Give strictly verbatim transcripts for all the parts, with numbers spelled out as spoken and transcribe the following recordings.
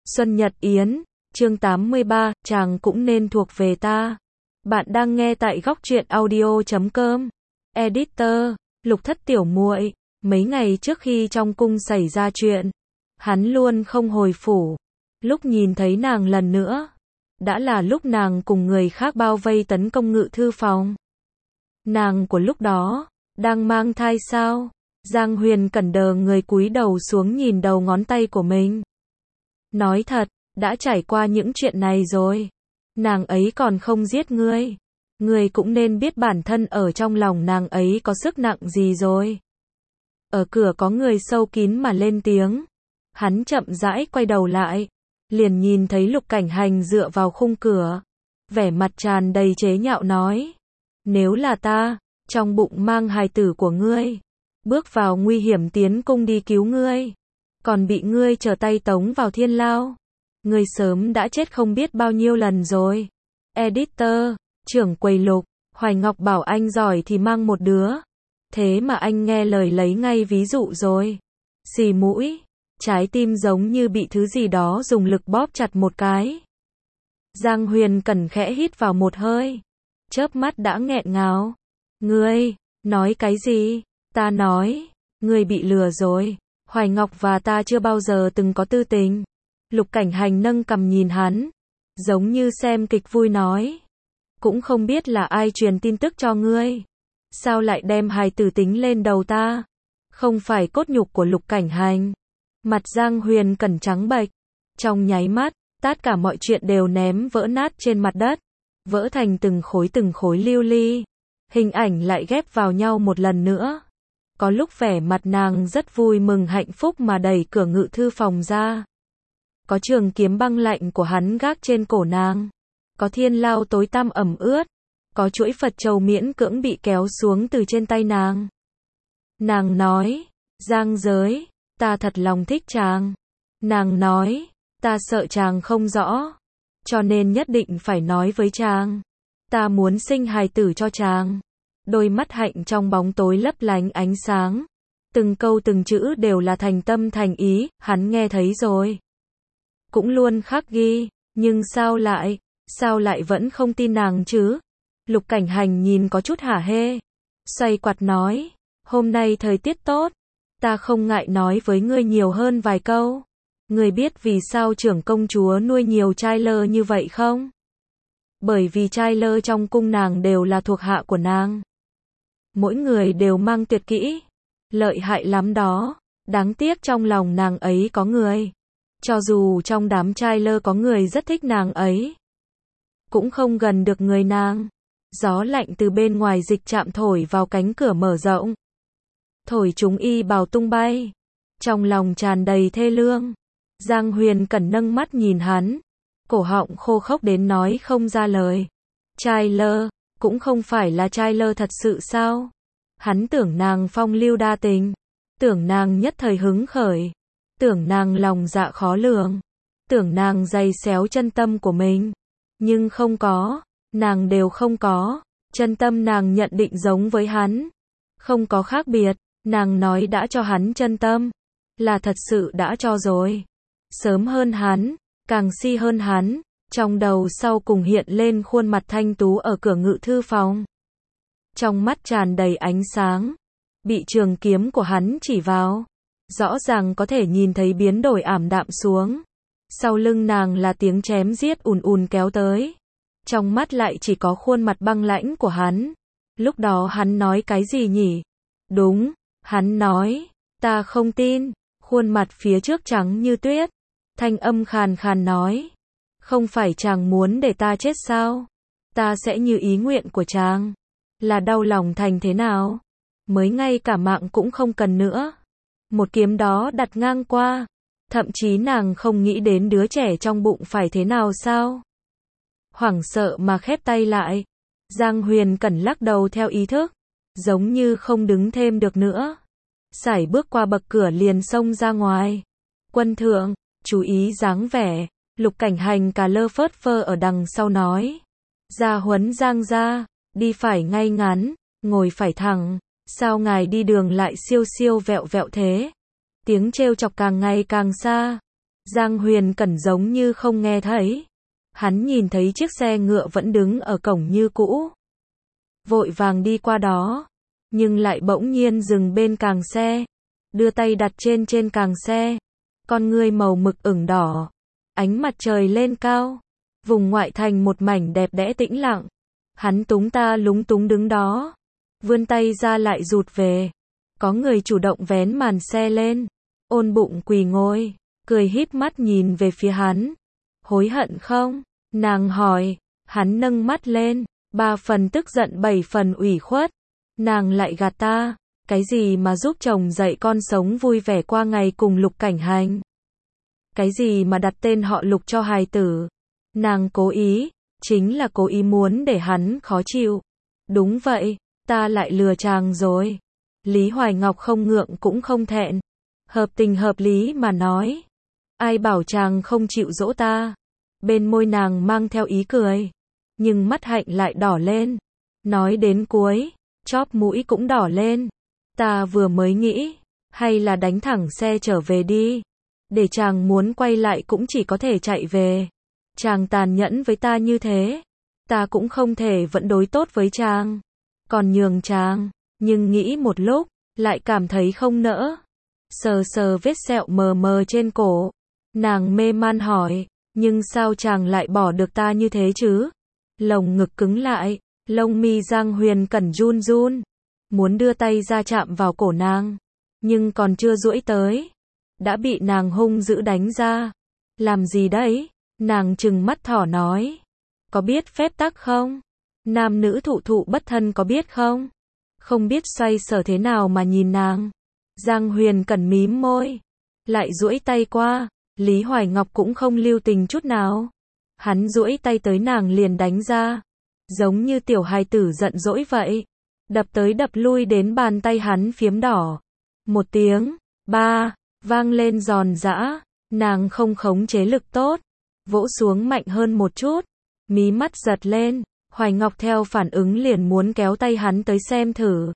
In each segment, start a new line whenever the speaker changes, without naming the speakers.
Xuân Nhật Yến, chương tám mươi ba, chàng cũng nên thuộc về ta. Bạn đang nghe tại góc truyện audio chấm com. Editor, Lục Thất tiểu muội, mấy ngày trước khi trong cung xảy ra chuyện, hắn luôn không hồi phủ. Lúc nhìn thấy nàng lần nữa, đã là lúc nàng cùng người khác bao vây tấn công ngự thư phòng. Nàng của lúc đó, đang mang thai sao? Giang Huyền Cẩn đờ người cúi đầu xuống nhìn đầu ngón tay của mình. Nói thật, đã trải qua những chuyện này rồi. Nàng ấy còn không giết ngươi. Ngươi cũng nên biết bản thân ở trong lòng nàng ấy có sức nặng gì rồi. Ở cửa có người sâu kín mà lên tiếng. Hắn chậm rãi quay đầu lại. Liền nhìn thấy Lục Cảnh Hành dựa vào khung cửa. Vẻ mặt tràn đầy chế nhạo nói. Nếu là ta, trong bụng mang hài tử của ngươi, bước vào nguy hiểm tiến cung đi cứu ngươi, còn bị ngươi trở tay tống vào thiên lao, ngươi sớm đã chết không biết bao nhiêu lần rồi. Editor, trưởng quầy Lục, Hoài Ngọc bảo anh giỏi thì mang một đứa. Thế mà anh nghe lời lấy ngay ví dụ rồi. Xì mũi, trái tim giống như bị thứ gì đó dùng lực bóp chặt một cái. Giang Huyền Cẩn khẽ hít vào một hơi, chớp mắt đã nghẹn ngào. Ngươi, nói cái gì? Ta nói, ngươi bị lừa rồi. Hoài Ngọc và ta chưa bao giờ từng có tư tình. Lục Cảnh Hành nâng cằm nhìn hắn, giống như xem kịch vui nói. Cũng không biết là ai truyền tin tức cho ngươi. Sao lại đem hài tử tính lên đầu ta? Không phải cốt nhục của Lục Cảnh Hành. Mặt Giang Huyền Cẩn trắng bệch. Trong nháy mắt, tất cả mọi chuyện đều ném vỡ nát trên mặt đất. Vỡ thành từng khối từng khối lưu ly. Hình ảnh lại ghép vào nhau một lần nữa. Có lúc vẻ mặt nàng rất vui mừng hạnh phúc mà đẩy cửa ngự thư phòng ra. Có trường kiếm băng lạnh của hắn gác trên cổ nàng. Có thiên lao tối tăm ẩm ướt. Có chuỗi Phật trầu miễn cưỡng bị kéo xuống từ trên tay nàng. Nàng nói, Giang Giới, ta thật lòng thích chàng. Nàng nói, ta sợ chàng không rõ, cho nên nhất định phải nói với chàng. Ta muốn sinh hài tử cho chàng. Đôi mắt hạnh trong bóng tối lấp lánh ánh sáng. Từng câu từng chữ đều là thành tâm thành ý, hắn nghe thấy rồi. Cũng luôn khắc ghi, nhưng sao lại, sao lại vẫn không tin nàng chứ? Lục Cảnh Hành nhìn có chút hả hê. Xoay quạt nói, hôm nay thời tiết tốt, ta không ngại nói với ngươi nhiều hơn vài câu. Ngươi biết vì sao trưởng công chúa nuôi nhiều trai lơ như vậy không? Bởi vì trai lơ trong cung nàng đều là thuộc hạ của nàng. Mỗi người đều mang tuyệt kỹ. Lợi hại lắm đó. Đáng tiếc trong lòng nàng ấy có người. Cho dù trong đám trai lơ có người rất thích nàng ấy, cũng không gần được người nàng. Gió lạnh từ bên ngoài dịch chạm thổi vào cánh cửa mở rộng. Thổi chúng y bào tung bay. Trong lòng tràn đầy thê lương. Giang Huyền Cẩn nâng mắt nhìn hắn. Cổ họng khô khốc đến nói không ra lời. Trai lơ, cũng không phải là trai lơ thật sự sao? Hắn tưởng nàng phong lưu đa tình. Tưởng nàng nhất thời hứng khởi. Tưởng nàng lòng dạ khó lường. Tưởng nàng dày xéo chân tâm của mình. Nhưng không có. Nàng đều không có. Chân tâm nàng nhận định giống với hắn. Không có khác biệt. Nàng nói đã cho hắn chân tâm. Là thật sự đã cho rồi. Sớm hơn hắn. Càng si hơn hắn. Trong đầu sau cùng hiện lên khuôn mặt thanh tú ở cửa ngự thư phòng. Trong mắt tràn đầy ánh sáng. Bị trường kiếm của hắn chỉ vào. Rõ ràng có thể nhìn thấy biến đổi ảm đạm xuống. Sau lưng nàng là tiếng chém giết ùn ùn kéo tới. Trong mắt lại chỉ có khuôn mặt băng lãnh của hắn. Lúc đó hắn nói cái gì nhỉ? Đúng, hắn nói, ta không tin. Khuôn mặt phía trước trắng như tuyết. Thanh âm khàn khàn nói. Không phải chàng muốn để ta chết sao? Ta sẽ như ý nguyện của chàng. Là đau lòng thành thế nào? Mới ngay cả mạng cũng không cần nữa. Một kiếm đó đặt ngang qua. Thậm chí nàng không nghĩ đến đứa trẻ trong bụng phải thế nào sao? Hoảng sợ mà khép tay lại. Giang Huyền Cẩn lắc đầu theo ý thức. Giống như không đứng thêm được nữa. Sải bước qua bậc cửa liền xông ra ngoài. Quân thượng, chú ý dáng vẻ. Lục Cảnh Hành cà lơ phớt phơ ở đằng sau nói. Gia huấn Giang gia, đi phải ngay ngắn, ngồi phải thẳng. Sao ngài đi đường lại siêu siêu vẹo vẹo thế? Tiếng trêu chọc càng ngày càng xa. Giang Huyền Cẩn giống như không nghe thấy. Hắn nhìn thấy chiếc xe ngựa vẫn đứng ở cổng như cũ. Vội vàng đi qua đó, nhưng lại bỗng nhiên dừng bên càng xe, đưa tay đặt trên trên càng xe. Con ngươi màu mực ửng đỏ, ánh mặt trời lên cao, vùng ngoại thành một mảnh đẹp đẽ tĩnh lặng. Hắn túng ta lúng túng đứng đó, vươn tay ra lại rụt về. Có người chủ động vén màn xe lên, ôn bụng quỳ ngồi, cười híp mắt nhìn về phía hắn. Hối hận không? Nàng hỏi. Hắn nâng mắt lên, ba phần tức giận bảy phần ủy khuất. Nàng lại gạt ta, cái gì mà giúp chồng dạy con sống vui vẻ qua ngày cùng Lục Cảnh Hành? Cái gì mà đặt tên họ Lục cho hài tử? Nàng cố ý, chính là cố ý muốn để hắn khó chịu. Đúng vậy, ta lại lừa chàng rồi. Lý Hoài Ngọc không ngượng cũng không thẹn, hợp tình hợp lý mà nói. Ai bảo chàng không chịu dỗ ta? Bên môi nàng mang theo ý cười, nhưng mắt hạnh lại đỏ lên. Nói đến cuối, chóp mũi cũng đỏ lên. Ta vừa mới nghĩ, hay là đánh thẳng xe trở về đi. Để chàng muốn quay lại cũng chỉ có thể chạy về. Chàng tàn nhẫn với ta như thế, ta cũng không thể vẫn đối tốt với chàng. Còn nhường chàng, nhưng nghĩ một lúc, lại cảm thấy không nỡ. Sờ sờ vết sẹo mờ mờ trên cổ, nàng mê man hỏi, nhưng sao chàng lại bỏ được ta như thế chứ? Lồng ngực cứng lại, lông mi Giang Huyền Cẩn run run, muốn đưa tay ra chạm vào cổ nàng, nhưng còn chưa duỗi tới, đã bị nàng hung dữ đánh ra. Làm gì đấy? Nàng trừng mắt thỏ nói, có biết phép tắc không? Nam nữ thụ thụ bất thân có biết không? Không biết xoay sở thế nào mà nhìn nàng. Giang Huyền Cẩn mím môi, lại duỗi tay qua. Lý Hoài Ngọc cũng không lưu tình chút nào. Hắn duỗi tay tới nàng liền đánh ra, giống như tiểu hài tử giận dỗi vậy. Đập tới đập lui đến bàn tay hắn phiếm đỏ. Một tiếng, ba, vang lên giòn giã. Nàng không khống chế lực tốt, vỗ xuống mạnh hơn một chút. Mí mắt giật lên, Hoài Ngọc theo phản ứng liền muốn kéo tay hắn tới xem thử.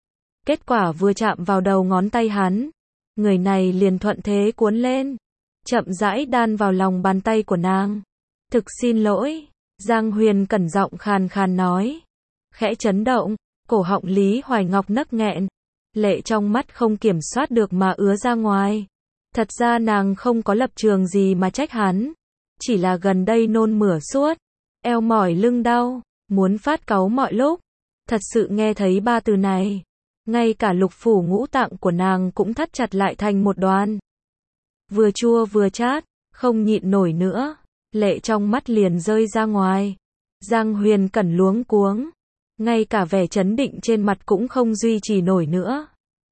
Kết quả vừa chạm vào đầu ngón tay hắn, người này liền thuận thế cuốn lên, chậm rãi đan vào lòng bàn tay của nàng. Thực xin lỗi, Giang Huyền Cẩn giọng khàn khàn nói. Khẽ chấn động, cổ họng Lý Hoài Ngọc nấc nghẹn, lệ trong mắt không kiểm soát được mà ứa ra ngoài. Thật ra nàng không có lập trường gì mà trách hắn, chỉ là gần đây nôn mửa suốt, eo mỏi lưng đau, muốn phát cáu mọi lúc. Thật sự nghe thấy ba từ này, ngay cả lục phủ ngũ tạng của nàng cũng thắt chặt lại thành một đoàn. Vừa chua vừa chát, không nhịn nổi nữa, lệ trong mắt liền rơi ra ngoài. Giang Huyền Cẩn luống cuống, ngay cả vẻ chấn định trên mặt cũng không duy trì nổi nữa.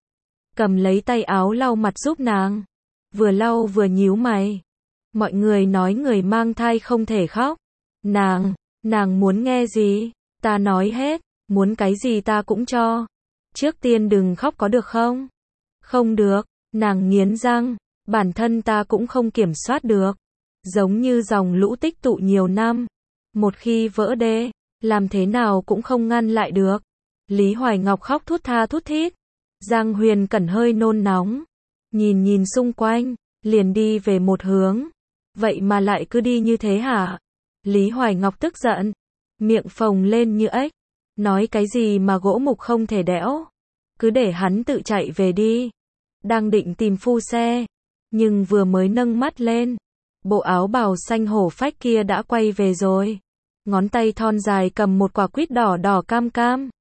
Cầm lấy tay áo lau mặt giúp nàng, vừa lau vừa nhíu mày. Mọi người nói người mang thai không thể khóc. Nàng, nàng muốn nghe gì? Ta nói hết, muốn cái gì ta cũng cho. Trước tiên đừng khóc có được không? Không được, nàng nghiến răng, bản thân ta cũng không kiểm soát được. Giống như dòng lũ tích tụ nhiều năm, một khi vỡ đê, làm thế nào cũng không ngăn lại được. Lý Hoài Ngọc khóc thút tha thút thít. Giang Huyền Cẩn hơi nôn nóng, nhìn nhìn xung quanh, liền đi về một hướng. Vậy mà lại cứ đi như thế hả? Lý Hoài Ngọc tức giận, miệng phồng lên như ếch, nói cái gì mà gỗ mục không thể đẽo, cứ để hắn tự chạy về đi. Đang định tìm phu xe, nhưng vừa mới nâng mắt lên, bộ áo bào xanh hổ phách kia đã quay về rồi. Ngón tay thon dài cầm một quả quýt đỏ đỏ cam cam.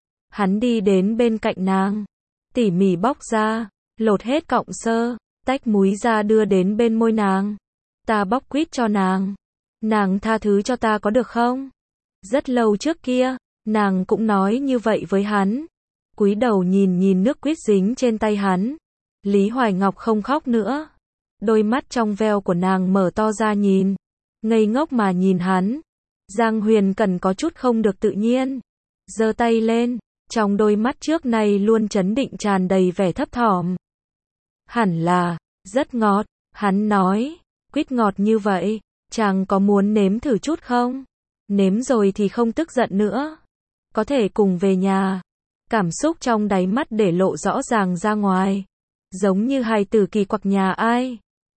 Hắn đi đến bên cạnh nàng, tỉ mỉ bóc ra, lột hết cọng sơ, tách múi ra đưa đến bên môi nàng. Ta bóc quýt cho nàng, nàng tha thứ cho ta có được không? Rất lâu trước kia, nàng cũng nói như vậy với hắn. Cúi đầu nhìn nhìn nước quýt dính trên tay hắn. Lý Hoài Ngọc không khóc nữa, đôi mắt trong veo của nàng mở to ra nhìn, ngây ngốc mà nhìn hắn. Giang Huyền Cẩn có chút không được tự nhiên, giơ tay lên, trong đôi mắt trước này luôn trấn định tràn đầy vẻ thấp thỏm. Hẳn là, rất ngọt, hắn nói, quýt ngọt như vậy, chàng có muốn nếm thử chút không? Nếm rồi thì không tức giận nữa, có thể cùng về nhà. Cảm xúc trong đáy mắt để lộ rõ ràng ra ngoài, giống như hài tử kỳ quặc nhà ai.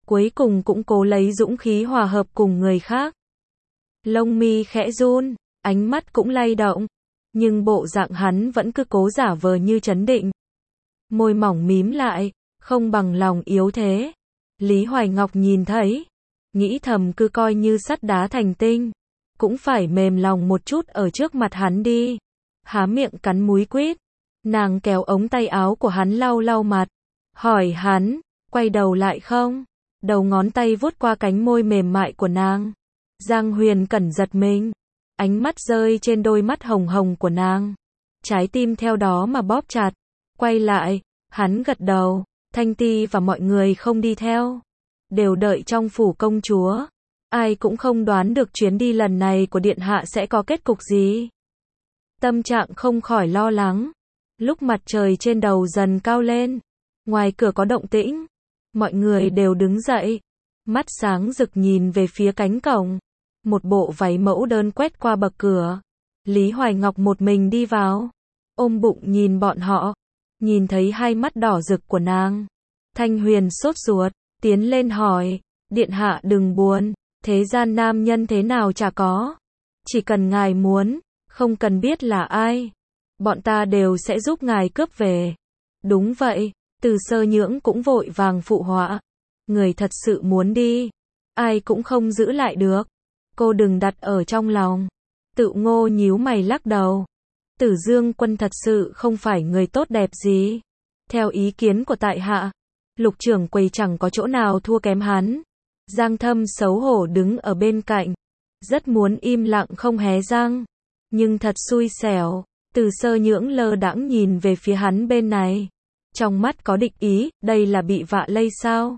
cuối cùng cũng cố lấy dũng khí hòa hợp cùng người khác. Lông mi khẽ run, ánh mắt cũng lay động, nhưng bộ dạng hắn vẫn cứ cố giả vờ như trấn định. Môi mỏng mím lại, không bằng lòng yếu thế. Lý Hoài Ngọc nhìn thấy, nghĩ thầm cứ coi như sắt đá thành tinh, cũng phải mềm lòng một chút ở trước mặt hắn đi. Há miệng cắn múi quýt, nàng kéo ống tay áo của hắn lau lau mặt, hỏi hắn, quay đầu lại không? Đầu ngón tay vuốt qua cánh môi mềm mại của nàng. Giang Huyền Cẩn giật mình, ánh mắt rơi trên đôi mắt hồng hồng của nàng. Trái tim theo đó mà bóp chặt. Quay lại, hắn gật đầu, Thanh Ti và mọi người không đi theo, đều đợi trong phủ công chúa. Ai cũng không đoán được chuyến đi lần này của điện hạ sẽ có kết cục gì. Tâm trạng không khỏi lo lắng. Lúc mặt trời trên đầu dần cao lên, ngoài cửa có động tĩnh, mọi người đều đứng dậy, mắt sáng rực nhìn về phía cánh cổng. Một bộ váy mẫu đơn quét qua bậc cửa. Lý Hoài Ngọc một mình đi vào, ôm bụng nhìn bọn họ, nhìn thấy hai mắt đỏ rực của nàng. Thanh Huyền sốt ruột, tiến lên hỏi, điện hạ đừng buồn, thế gian nam nhân thế nào chả có. Chỉ cần ngài muốn, không cần biết là ai, bọn ta đều sẽ giúp ngài cướp về. Đúng vậy, Từ Sơ Nhưỡng cũng vội vàng phụ họa. Người thật sự muốn đi, ai cũng không giữ lại được. Cô đừng đặt ở trong lòng. Tự Ngô nhíu mày lắc đầu. Tử Dương Quân thật sự không phải người tốt đẹp gì. Theo ý kiến của tại hạ, Lục trưởng quầy chẳng có chỗ nào thua kém hắn. Giang Thâm xấu hổ đứng ở bên cạnh, rất muốn im lặng không hé răng, nhưng thật xui xẻo. Từ Sơ Nhưỡng lơ đãng nhìn về phía hắn bên này, trong mắt có địch ý, đây là bị vạ lây sao?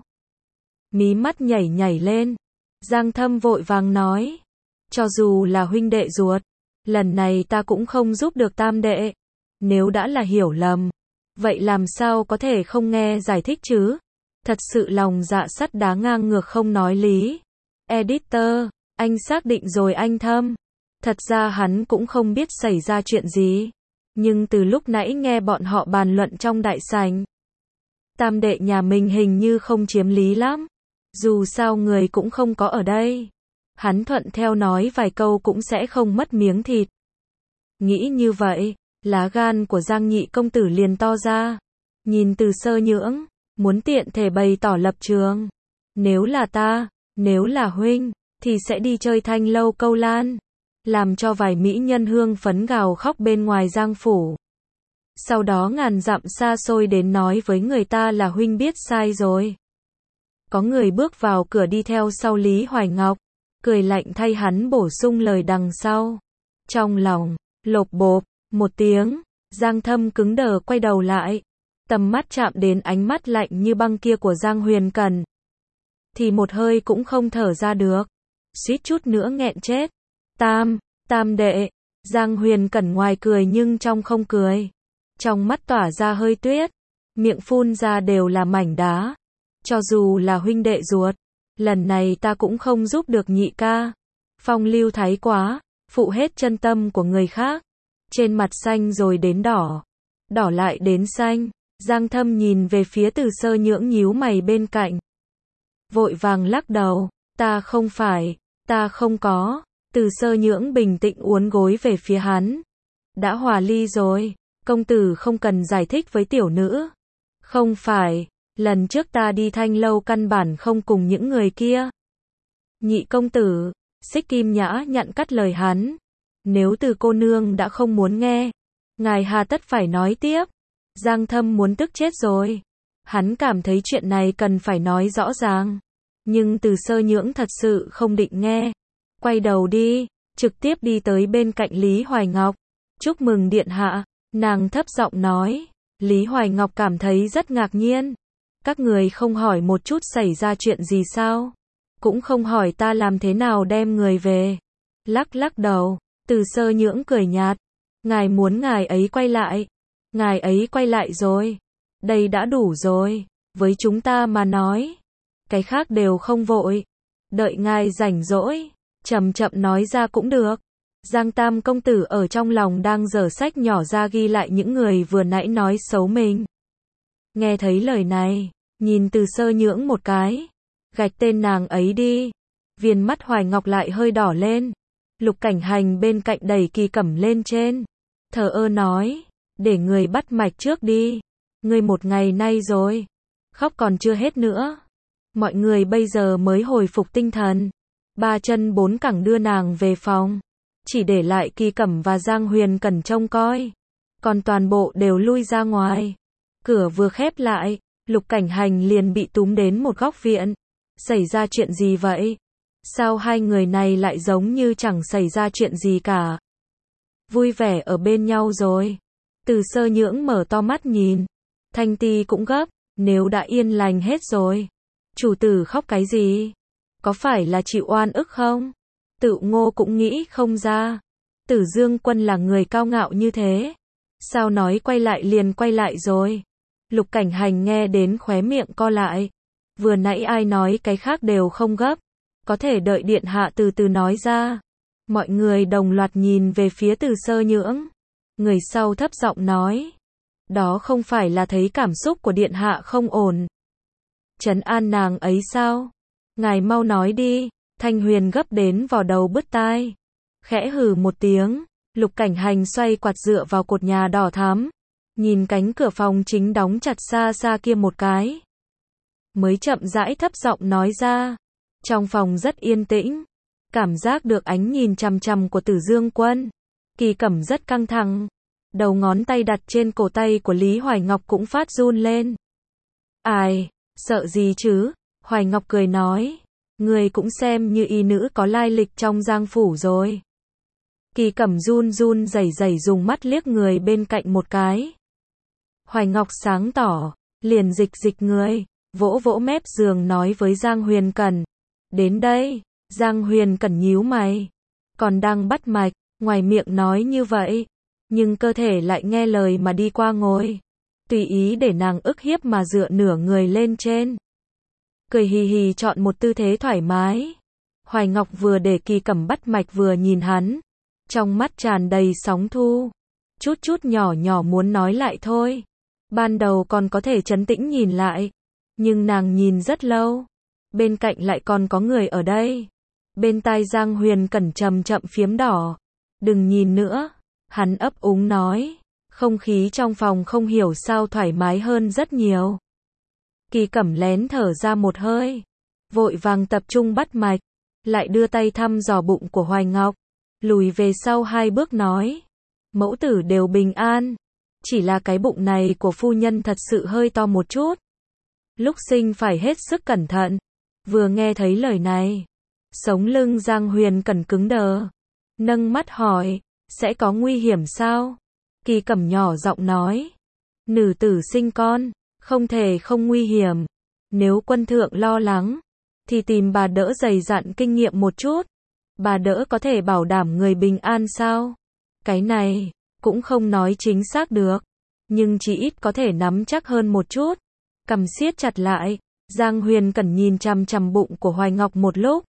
Mí mắt nhảy nhảy lên. Giang Thâm vội vàng nói, cho dù là huynh đệ ruột, lần này ta cũng không giúp được tam đệ. Nếu đã là hiểu lầm, vậy làm sao có thể không nghe giải thích chứ? Thật sự lòng dạ sắt đá ngang ngược không nói lý. Editor, anh xác định rồi anh Thâm. Thật ra hắn cũng không biết xảy ra chuyện gì, nhưng từ lúc nãy nghe bọn họ bàn luận trong đại sảnh, tam đệ nhà mình hình như không chiếm lý lắm. Dù sao người cũng không có ở đây, hắn thuận theo nói vài câu cũng sẽ không mất miếng thịt. Nghĩ như vậy, lá gan của Giang nhị công tử liền to ra, nhìn Từ Sơ Nhưỡng, muốn tiện thể bày tỏ lập trường. Nếu là ta, nếu là huynh, thì sẽ đi chơi thanh lâu câu lan, làm cho vài mỹ nhân hương phấn gào khóc bên ngoài Giang phủ. Sau đó ngàn dặm xa xôi đến nói với người ta là huynh biết sai rồi. Có người bước vào cửa đi theo sau Lý Hoài Ngọc, cười lạnh thay hắn bổ sung lời đằng sau. Trong lòng, lộp bộp, một tiếng, Giang Thâm cứng đờ quay đầu lại. Tầm mắt chạm đến ánh mắt lạnh như băng kia của Giang Huyền Cẩn, thì một hơi cũng không thở ra được, suýt chút nữa nghẹn chết. Tam, tam đệ, Giang Huyền Cẩn ngoài cười nhưng trong không cười. Trong mắt tỏa ra hơi tuyết, miệng phun ra đều là mảnh đá. Cho dù là huynh đệ ruột, lần này ta cũng không giúp được nhị ca. Phong lưu thái quá, phụ hết chân tâm của người khác. Trên mặt xanh rồi đến đỏ, đỏ lại đến xanh. Giang Thâm nhìn về phía Từ Sơ Nhưỡng nhíu mày bên cạnh, vội vàng lắc đầu, ta không phải, ta không có. Từ Sơ Nhưỡng bình tĩnh uốn gối về phía hắn. Đã hòa ly rồi, công tử không cần giải thích với tiểu nữ. Không phải, lần trước ta đi thanh lâu căn bản không cùng những người kia. Nhị công tử, Xích Kim Nhã nhặn cắt lời hắn. Nếu Từ cô nương đã không muốn nghe, ngài hà tất phải nói tiếp. Giang Thâm muốn tức chết rồi. Hắn cảm thấy chuyện này cần phải nói rõ ràng. Nhưng Từ Sơ Nhưỡng thật sự không định nghe. Quay đầu đi, trực tiếp đi tới bên cạnh Lý Hoài Ngọc. Chúc mừng điện hạ, nàng thấp giọng nói. Lý Hoài Ngọc cảm thấy rất ngạc nhiên. Các người không hỏi một chút xảy ra chuyện gì sao? Cũng không hỏi ta làm thế nào đem người về. Lắc lắc đầu, Từ Sơ Nhưỡng cười nhạt. Ngài muốn ngài ấy quay lại. Ngài ấy quay lại rồi. Đây đã đủ rồi, với chúng ta mà nói. Cái khác đều không vội. Đợi ngài rảnh rỗi, chậm chậm nói ra cũng được. Giang Tam công tử ở trong lòng đang giở sách nhỏ ra ghi lại những người vừa nãy nói xấu mình. Nghe thấy lời này, nhìn Từ Sơ Nhưỡng một cái, Gạch tên nàng ấy đi. Viên mắt Hoài Ngọc lại hơi đỏ lên. Lục Cảnh Hành bên cạnh đẩy Kỳ Cẩm lên trên. Thờ ơ nói, để người bắt mạch trước đi. Ngươi một ngày nay rồi. Khóc còn chưa hết nữa. Mọi người bây giờ mới hồi phục tinh thần. Ba chân bốn cẳng đưa nàng về phòng. Chỉ để lại Kỳ Cẩm và Giang Huyền Cẩn trông coi. Còn toàn bộ đều lui ra ngoài. Cửa vừa khép lại, Lục Cảnh Hành liền bị túm đến một góc viện. Xảy ra chuyện gì vậy? Sao hai người này lại giống như chẳng xảy ra chuyện gì cả? Vui vẻ ở bên nhau rồi. Từ Sơ Nhưỡng mở to mắt nhìn. Thanh Ti cũng gấp, nếu đã yên lành hết rồi. Chủ tử khóc cái gì? Có phải là chịu oan ức không? Tự Ngô cũng nghĩ không ra. Tử Dương Quân là người cao ngạo như thế. Sao nói quay lại liền quay lại rồi? Lục Cảnh Hành nghe đến khóe miệng co lại. Vừa nãy ai nói cái khác đều không gấp. Có thể đợi điện hạ từ từ nói ra. Mọi người đồng loạt nhìn về phía Từ Sơ Nhưỡng. Người sau thấp giọng nói. Đó không phải là thấy cảm xúc của điện hạ không ổn. Trấn an nàng ấy sao? Ngài mau nói đi. Thanh Huyền gấp đến vò đầu bứt tai. Khẽ hừ một tiếng. Lục Cảnh Hành xoay quạt dựa vào cột nhà đỏ thắm. Nhìn cánh cửa phòng chính đóng chặt xa xa kia một cái. Mới chậm rãi thấp giọng nói ra. Trong phòng rất yên tĩnh. Cảm giác được ánh nhìn chằm chằm của Tử Dương Quân. Kỳ Cẩm rất căng thẳng. Đầu ngón tay đặt trên cổ tay của Lý Hoài Ngọc cũng phát run lên. Ai, sợ gì chứ? Hoài Ngọc cười nói. Người cũng xem như y nữ có lai lịch trong Giang Phủ rồi. Kỳ Cẩm run run rẩy rẩy dùng mắt liếc người bên cạnh một cái. Hoài Ngọc sáng tỏ, liền dịch dịch người, vỗ vỗ mép giường nói với Giang Huyền Cẩn. Đến đây, Giang Huyền Cẩn nhíu mày. Còn đang bắt mạch, ngoài miệng nói như vậy. Nhưng cơ thể lại nghe lời mà đi qua ngồi. Tùy ý để nàng ức hiếp mà dựa nửa người lên trên. Cười hì hì chọn một tư thế thoải mái. Hoài Ngọc vừa để Kỳ Cẩm bắt mạch vừa nhìn hắn. Trong mắt tràn đầy sóng thu. Chút chút nhỏ nhỏ muốn nói lại thôi. Ban đầu còn có thể trấn tĩnh nhìn lại. Nhưng nàng nhìn rất lâu. Bên cạnh lại còn có người ở đây. Bên tai Giang Huyền Cẩn chậm chậm phiếm đỏ. Đừng nhìn nữa. Hắn ấp úng nói. Không khí trong phòng không hiểu sao thoải mái hơn rất nhiều. Kỳ Cẩm lén thở ra một hơi. Vội vàng tập trung bắt mạch. Lại đưa tay thăm dò bụng của Hoài Ngọc. Lùi về sau hai bước nói. Mẫu tử đều bình an. Chỉ là cái bụng này của phu nhân thật sự hơi to một chút. Lúc sinh phải hết sức cẩn thận. Vừa nghe thấy lời này. Sống lưng Giang Huyền Cẩn cứng đờ. Nâng mắt hỏi. Sẽ có nguy hiểm sao? Kỳ Cẩm nhỏ giọng nói. Nữ tử sinh con. Không thể không nguy hiểm. Nếu quân thượng lo lắng. Thì tìm bà đỡ dày dặn kinh nghiệm một chút. Bà đỡ có thể bảo đảm người bình an sao? Cái này, cũng không nói chính xác được. Nhưng chỉ ít có thể nắm chắc hơn một chút. Cầm siết chặt lại. Giang Huyền Cẩn nhìn chằm chằm bụng của Hoài Ngọc một lúc.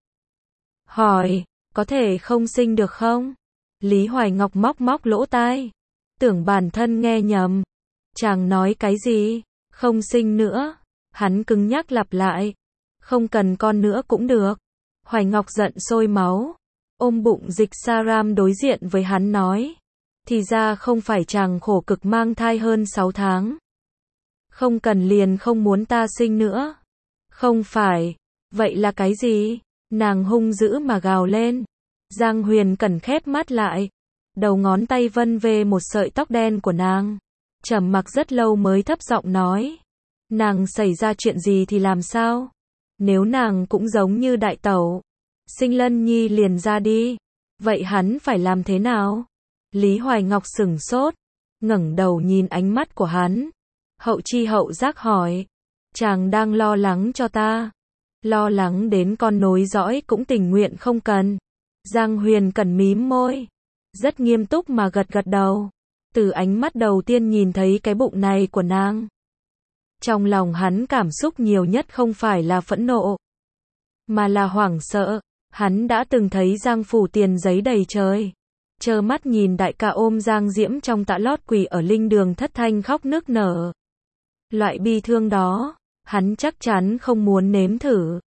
Hỏi, có thể không sinh được không? Lý Hoài Ngọc móc móc lỗ tai. Tưởng bản thân nghe nhầm. Chàng nói cái gì? Không sinh nữa. Hắn cứng nhắc lặp lại. Không cần con nữa cũng được. Hoài Ngọc giận sôi máu. Ôm bụng Dịch Sa Ram đối diện với hắn nói. Thì ra không phải chàng khổ cực mang thai hơn sáu tháng. Không cần liền không muốn ta sinh nữa. Không phải. Vậy là cái gì? Nàng hung dữ mà gào lên. Giang Huyền Cẩn khép mắt lại. Đầu ngón tay vân về một sợi tóc đen của nàng. Trầm mặc rất lâu mới thấp giọng nói. Nàng xảy ra chuyện gì thì làm sao? Nếu nàng cũng giống như đại tẩu. Sinh Lân Nhi liền ra đi. Vậy hắn phải làm thế nào? Lý Hoài Ngọc sửng sốt. Ngẩng đầu nhìn ánh mắt của hắn. Hậu chi hậu giác hỏi. Chàng đang lo lắng cho ta. Lo lắng đến con nối dõi cũng tình nguyện không cần. Giang Huyền Cẩn mím môi. Rất nghiêm túc mà gật gật đầu. Từ ánh mắt đầu tiên nhìn thấy cái bụng này của nàng. Trong lòng hắn cảm xúc nhiều nhất không phải là phẫn nộ. Mà là hoảng sợ. Hắn đã từng thấy Giang Phủ tiền giấy đầy trời. Trơ mắt nhìn đại ca ôm Giang Diễm trong tã lót quỳ ở linh đường thất thanh khóc nức nở. Loại bi thương đó, hắn chắc chắn không muốn nếm thử.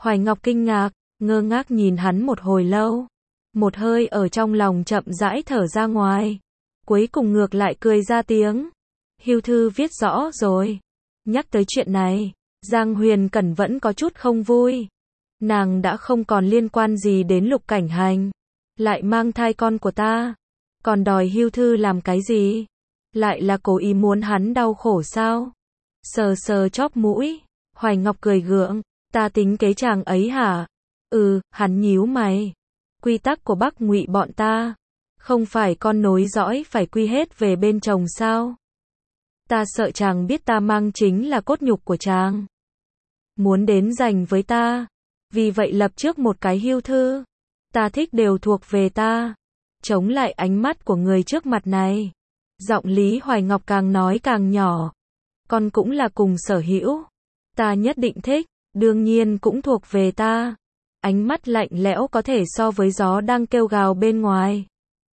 Hoài Ngọc kinh ngạc, ngơ ngác nhìn hắn một hồi lâu. Một hơi ở trong lòng chậm rãi thở ra ngoài. Cuối cùng ngược lại cười ra tiếng. Hưu thư viết rõ rồi. Nhắc tới chuyện này, Giang Huyền Cẩn vẫn có chút không vui. Nàng đã không còn liên quan gì đến Lục Cảnh Hành. Lại mang thai con của ta. Còn đòi hưu thư làm cái gì? Lại là cố ý muốn hắn đau khổ sao? Sờ sờ chóp mũi. Hoài Ngọc cười gượng. Ta tính kế chàng ấy hả? Ừ, hắn nhíu mày. Quy tắc của Bắc Ngụy bọn ta. Không phải con nối dõi phải quy hết về bên chồng sao? Ta sợ chàng biết ta mang chính là cốt nhục của chàng. Muốn đến giành với ta. Vì vậy lập trước một cái hưu thư. Ta thích đều thuộc về ta. Chống lại ánh mắt của người trước mặt này. Giọng Lý Hoài Ngọc càng nói càng nhỏ. Con cũng là cùng sở hữu. Ta nhất định thích, đương nhiên cũng thuộc về ta. Ánh mắt lạnh lẽo có thể so với gió đang kêu gào bên ngoài.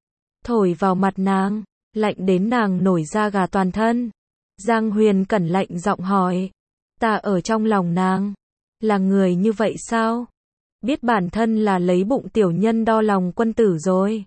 Thổi vào mặt nàng, lạnh đến nàng nổi da gà toàn thân. Giang Huyền Cẩn lạnh giọng hỏi. Ta ở trong lòng nàng. Là người như vậy sao? Biết bản thân là lấy bụng tiểu nhân đo lòng quân tử rồi.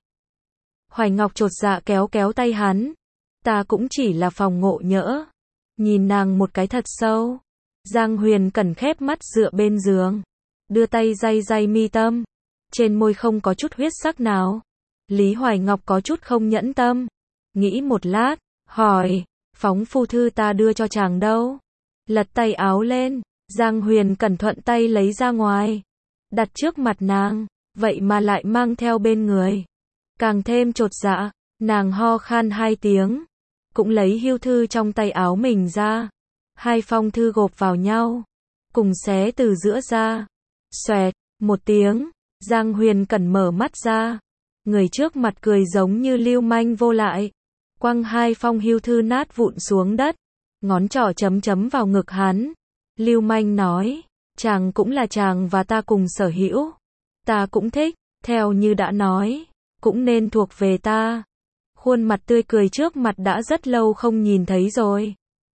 Hoài Ngọc chột dạ kéo kéo tay hắn. Ta cũng chỉ là phòng ngộ nhỡ. Nhìn nàng một cái thật sâu. Giang Huyền Cẩn khép mắt dựa bên giường. Đưa tay day day mi tâm. Trên môi không có chút huyết sắc nào. Lý Hoài Ngọc có chút không nhẫn tâm. Nghĩ một lát, hỏi. Phóng phu thư ta đưa cho chàng đâu? Lật tay áo lên. Giang Huyền Cẩn thuận tay lấy ra ngoài. Đặt trước mặt nàng. Vậy mà lại mang theo bên người. Càng thêm chột dạ. Nàng ho khan hai tiếng. Cũng lấy hưu thư trong tay áo mình ra. Hai phong thư gộp vào nhau. Cùng xé từ giữa ra. Xoẹt, một tiếng. Giang Huyền Cẩn mở mắt ra. Người trước mặt cười giống như lưu manh vô lại. Quăng hai phong hưu thư nát vụn xuống đất. Ngón trỏ chấm chấm vào ngực hắn. Lưu manh nói. Chàng cũng là chàng và ta cùng sở hữu. Ta cũng thích. Theo như đã nói. Cũng nên thuộc về ta. Khuôn mặt tươi cười trước mặt đã rất lâu không nhìn thấy rồi.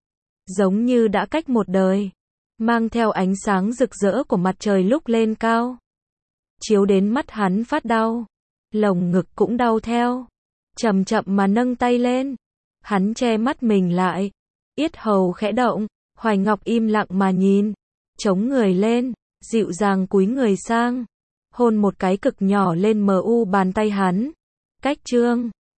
Giống như đã cách một đời. Mang theo ánh sáng rực rỡ của mặt trời lúc lên cao. Chiếu đến mắt hắn phát đau. Lồng ngực cũng đau theo. Chậm chậm mà nâng tay lên. Hắn che mắt mình lại. Yết hầu khẽ động. Hoài Ngọc im lặng mà nhìn. Chống người lên. Dịu dàng cúi người sang. Hôn một cái cực nhỏ lên mờ u bàn tay hắn. Cách trương.